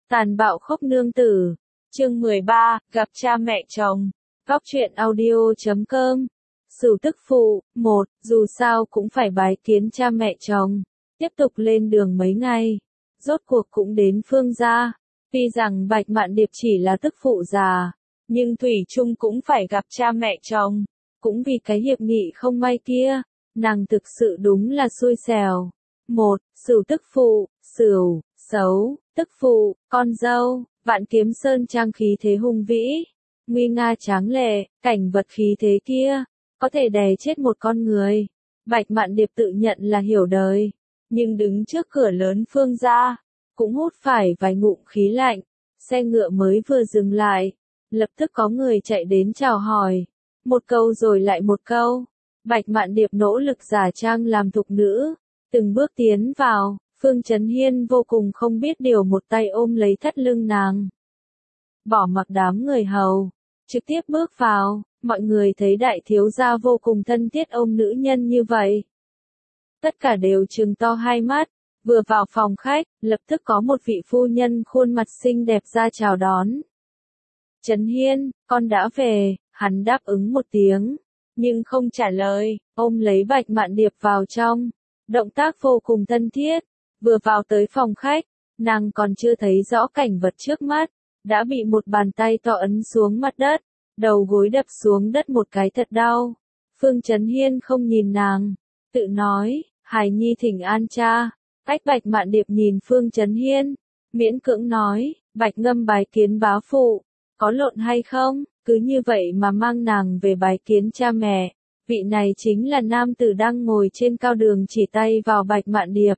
Tàn bạo khốc nương tử. Chương 13, gặp cha mẹ chồng. Góc truyện audio.com. Sửu tức phụ, 1, dù sao cũng phải bái kiến cha mẹ chồng. Tiếp tục lên đường mấy ngày. Rốt cuộc cũng đến Phương gia. Tuy rằng Bạch Mạn Điệp chỉ là tức phụ già, nhưng thủy chung cũng phải gặp cha mẹ chồng. Cũng vì cái hiệp nghị không may kia, nàng thực sự đúng là xui xẻo. 1. Sửu tức phụ, Sửu, xấu, tức phụ, con dâu, Vạn Kiếm Sơn trang khí thế hùng vĩ, nguy nga tráng lệ, cảnh vật khí thế kia, có thể đè chết một con người. Bạch Mạn Điệp tự nhận là hiểu đời, nhưng đứng trước cửa lớn Phương gia, cũng hút phải vài ngụm khí lạnh. Xe ngựa mới vừa dừng lại, lập tức có người chạy đến chào hỏi. Một câu rồi lại một câu. Bạch Mạn Điệp nỗ lực giả trang làm thục nữ, từng bước tiến vào. Phương Chấn Hiên vô cùng không biết điều, một tay ôm lấy thắt lưng nàng, bỏ mặc đám người hầu, trực tiếp bước vào. Mọi người thấy đại thiếu gia vô cùng thân thiết ôm nữ nhân như vậy, tất cả đều trừng to hai mắt. Vừa vào phòng khách, lập tức có một vị phu nhân khuôn mặt xinh đẹp ra chào đón. Chấn Hiên, con đã về. Hắn đáp ứng một tiếng, nhưng không trả lời, ôm lấy Bạch Mạn Điệp vào trong. Động tác vô cùng thân thiết. Vừa vào tới phòng khách, nàng còn chưa thấy rõ cảnh vật trước mắt, đã bị một bàn tay to ấn xuống mặt đất, đầu gối đập xuống đất một cái thật đau. Phương Chấn Hiên không nhìn nàng, tự nói, Hải Nhi thỉnh an cha. Cách Bạch Mạn Điệp nhìn Phương Chấn Hiên, miễn cưỡng nói, Bạch Ngâm bái kiến bá phụ, có lộn hay không? Cứ như vậy mà mang nàng về bái kiến cha mẹ. Vị này chính là nam tử đang ngồi trên cao đường chỉ tay vào Bạch Mạn Điệp.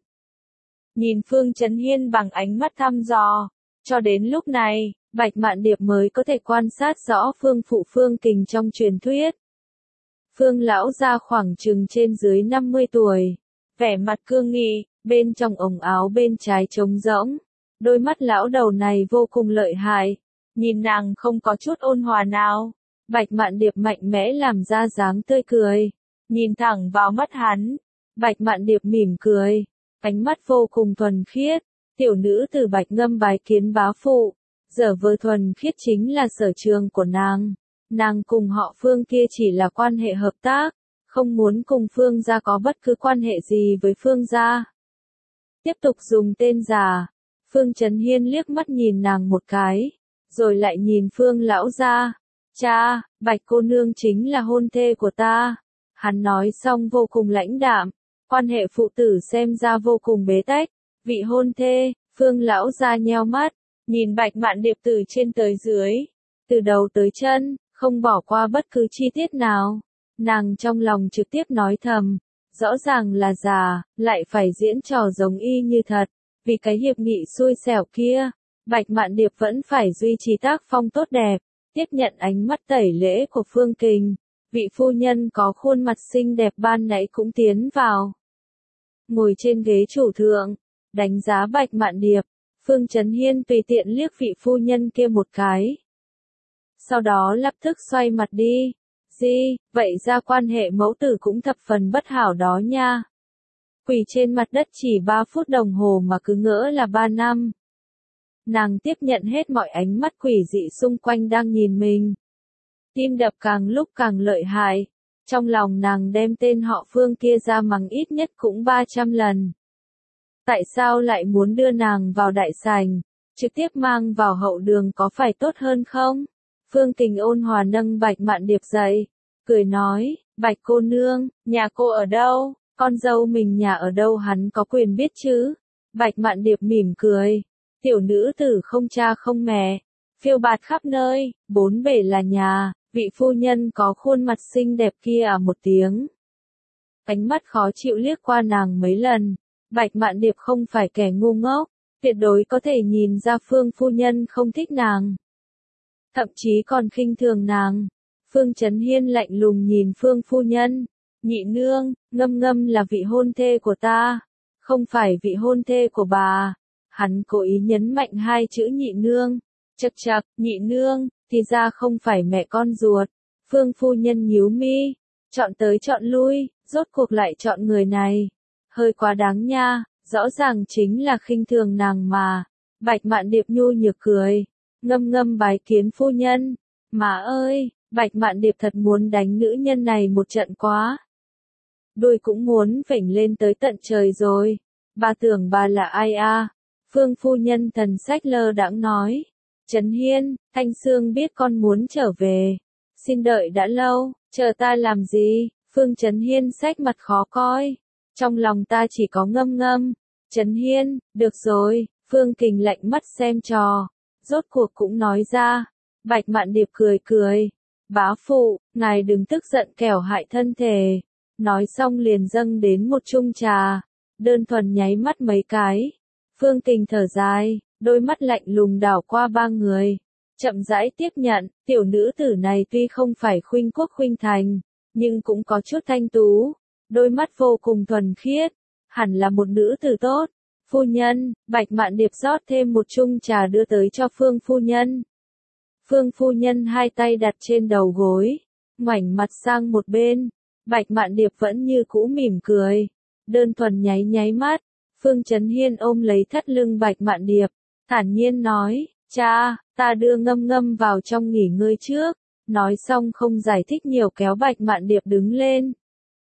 Nhìn Phương Chấn Hiên bằng ánh mắt thăm dò. Cho đến lúc này, Bạch Mạn Điệp mới có thể quan sát rõ Phương phụ Phương Kình trong truyền thuyết. Phương lão gia khoảng chừng trên dưới 50 tuổi. Vẻ mặt cương nghị, bên trong ống áo bên trái trống rỗng. Đôi mắt lão đầu này vô cùng lợi hại. Nhìn nàng không có chút ôn hòa nào. Bạch Mạn Điệp mạnh mẽ làm ra dáng tươi cười. Nhìn thẳng vào mắt hắn. Bạch Mạn Điệp mỉm cười. Ánh mắt vô cùng thuần khiết. Tiểu nữ từ Bạch Ngâm bái kiến bá phụ. Giờ vơ thuần khiết chính là sở trường của nàng. Nàng cùng họ Phương kia chỉ là quan hệ hợp tác. Không muốn cùng Phương gia có bất cứ quan hệ gì với Phương gia. Tiếp tục dùng tên giả. Phương Chấn Hiên liếc mắt nhìn nàng một cái. Rồi lại nhìn Phương lão gia. Cha, Bạch cô nương chính là hôn thê của ta. Hắn nói xong vô cùng lãnh đạm. Quan hệ phụ tử xem ra vô cùng bế tách. Vị hôn thê, Phương lão gia nheo mắt. Nhìn Bạch Mạn Điệp từ trên tới dưới. Từ đầu tới chân, không bỏ qua bất cứ chi tiết nào. Nàng trong lòng trực tiếp nói thầm. Rõ ràng là già, lại phải diễn trò giống y như thật. Vì cái hiệp nghị xui xẻo kia. Bạch Mạn Điệp vẫn phải duy trì tác phong tốt đẹp, tiếp nhận ánh mắt tẩy lễ của Phương Kình. Vị phu nhân có khuôn mặt xinh đẹp ban nãy cũng tiến vào. Ngồi trên ghế chủ thượng, đánh giá Bạch Mạn Điệp, Phương Chấn Hiên tùy tiện liếc vị phu nhân kia một cái. Sau đó lập tức xoay mặt đi. Vậy ra quan hệ mẫu tử cũng thập phần bất hảo đó nha. Quỳ trên mặt đất chỉ 3 phút đồng hồ mà cứ ngỡ là 3 năm. Nàng tiếp nhận hết mọi ánh mắt quỷ dị xung quanh đang nhìn mình. Tim đập càng lúc càng lợi hại. Trong lòng nàng đem tên họ Phương kia ra mắng ít nhất cũng 300 lần. Tại sao lại muốn đưa nàng vào đại sảnh, trực tiếp mang vào hậu đường có phải tốt hơn không? Phương Kình ôn hòa nâng Bạch Mạn Điệp dậy, cười nói, Bạch cô nương, nhà cô ở đâu? Con dâu mình nhà ở đâu hắn có quyền biết chứ? Bạch Mạn Điệp mỉm cười. Tiểu nữ tử không cha không mẹ, phiêu bạt khắp nơi, bốn bể là nhà. Vị phu nhân có khuôn mặt xinh đẹp kia một tiếng. Ánh mắt khó chịu liếc qua nàng mấy lần. Bạch Mạn Điệp không phải kẻ ngu ngốc, tuyệt đối có thể nhìn ra Phương phu nhân không thích nàng. Thậm chí còn khinh thường nàng. Phương Chấn Hiên lạnh lùng nhìn Phương phu nhân. Nhị nương, Ngâm Ngâm là vị hôn thê của ta, không phải vị hôn thê của bà. Hắn cố ý nhấn mạnh hai chữ nhị nương. Chậc chậc, nhị nương, thì ra không phải mẹ con ruột. Phương phu nhân nhíu mi, chọn tới chọn lui, rốt cuộc lại chọn người này. Hơi quá đáng nha, rõ ràng chính là khinh thường nàng mà. Bạch Mạn Điệp nhu nhược cười, ngâm ngâm bái kiến phu nhân. Má ơi, Bạch Mạn Điệp thật muốn đánh nữ nhân này một trận quá. Đuôi cũng muốn vểnh lên tới tận trời rồi. Bà tưởng bà là ai à? Phương phu nhân thần sách lơ đãng nói. Trấn Hiên, Thanh Sương biết con muốn trở về. Xin đợi đã lâu, chờ ta làm gì? Phương Trấn Hiên xách mặt khó coi. Trong lòng ta chỉ có ngâm ngâm. Trấn Hiên, được rồi, Phương Kình lạnh mắt xem trò. Rốt cuộc cũng nói ra. Bạch Mạn Điệp cười cười. Bá phụ, ngài đừng tức giận kẻo hại thân thể. Nói xong liền dâng đến một chung trà. Đơn thuần nháy mắt mấy cái. Phương Kình thở dài, đôi mắt lạnh lùng đảo qua ba người. Chậm rãi tiếp nhận, tiểu nữ tử này tuy không phải khuynh quốc khuynh thành, nhưng cũng có chút thanh tú. Đôi mắt vô cùng thuần khiết, hẳn là một nữ tử tốt. Phu nhân, Bạch Mạn Điệp rót thêm một chung trà đưa tới cho Phương phu nhân. Phương phu nhân hai tay đặt trên đầu gối, ngoảnh mặt sang một bên. Bạch Mạn Điệp vẫn như cũ mỉm cười, đơn thuần nháy nháy mắt. Phương Trấn Hiên ôm lấy thắt lưng Bạch Mạn Điệp, thản nhiên nói, cha, ta đưa ngâm ngâm vào trong nghỉ ngơi trước. Nói xong không giải thích nhiều kéo Bạch Mạn Điệp đứng lên.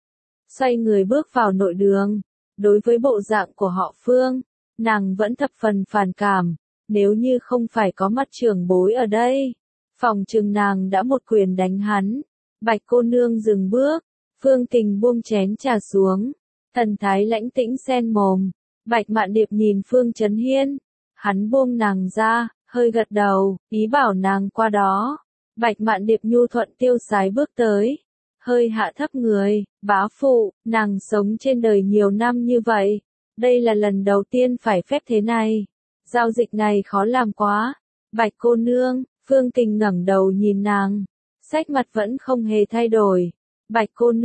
Xoay người bước vào nội đường. Đối với bộ dạng của họ Phương, nàng vẫn thập phần phản cảm. Nếu như không phải có mặt trưởng bối ở đây, phòng chừng nàng đã một quyền đánh hắn. Bạch cô nương dừng bước, Phương Kình buông chén trà xuống, thần thái lãnh tĩnh sen mồm. Bạch Mạn Điệp nhìn Phương Trấn Hiên, hắn buông nàng ra, hơi gật đầu, ý bảo nàng qua đó. Bạch Mạn Điệp nhu thuận tiêu sái bước tới, hơi hạ thấp người, bá phụ, nàng sống trên đời nhiều năm như vậy, đây là lần đầu tiên phải phép thế này. Giao dịch này khó làm quá. Bạch cô nương, Phương Kình ngẩng đầu nhìn nàng, sắc mặt vẫn không hề thay đổi. Bạch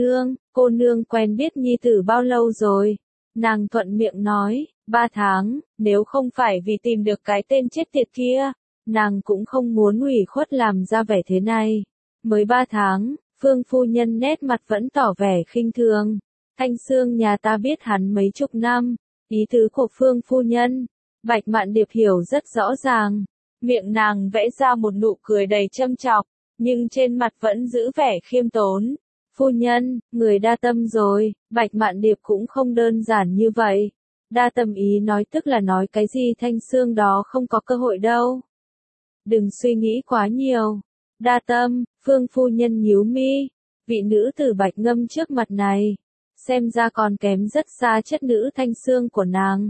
cô nương quen biết nhi tử bao lâu rồi? Nàng thuận miệng nói, 3 tháng, nếu không phải vì tìm được cái tên chết tiệt kia, nàng cũng không muốn ủy khuất làm ra vẻ thế này. Mới 3 tháng, Phương phu nhân nét mặt vẫn tỏ vẻ khinh thường. Thanh Sương nhà ta biết hắn mấy chục năm. Ý tứ của Phương phu nhân, Bạch Mạn Điệp hiểu rất rõ ràng. Miệng nàng vẽ ra một nụ cười đầy châm chọc, nhưng trên mặt vẫn giữ vẻ khiêm tốn. Phu nhân, người đa tâm rồi. Bạch Mạn Điệp cũng không đơn giản như vậy. Đa tâm ý nói tức là nói cái gì Thanh Sương đó không có cơ hội đâu. Đừng suy nghĩ quá nhiều. Đa tâm, Phương phu nhân nhíu mi. Vị nữ tử Bạch Ngâm trước mặt này, xem ra còn kém rất xa chất nữ Thanh Sương của nàng.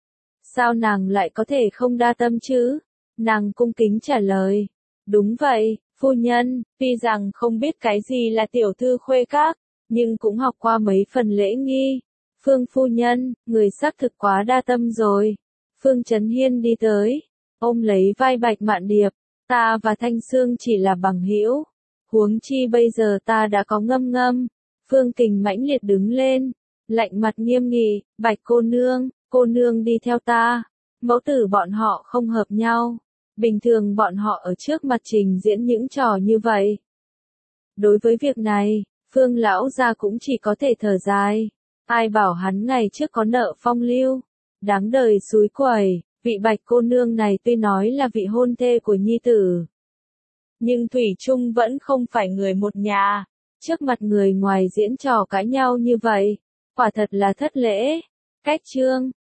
Sao nàng lại có thể không đa tâm chứ? Nàng cung kính trả lời. Đúng vậy, phu nhân, tuy rằng không biết cái gì là tiểu thư khuê các, nhưng cũng học qua mấy phần lễ nghi. Phương phu nhân, người xác thực quá đa tâm rồi. Phương Trấn Hiên đi tới, ôm lấy vai Bạch Mạn Điệp. Ta và Thanh Sương chỉ là bằng hữu. Huống chi bây giờ ta đã có ngâm ngâm. Phương Kình mãnh liệt đứng lên, lạnh mặt nghiêm nghị, Bạch cô nương đi theo ta. Mẫu tử bọn họ không hợp nhau. Bình thường bọn họ ở trước mặt trình diễn những trò như vậy. Đối với việc này, Phương lão gia cũng chỉ có thể thở dài. Ai bảo hắn ngày trước có nợ phong lưu. Đáng đời xúi quẩy, vị Bạch cô nương này tuy nói là vị hôn thê của nhi tử, nhưng thủy chung vẫn không phải người một nhà. Trước mặt người ngoài diễn trò cãi nhau như vậy, quả thật là thất lễ. Cách chương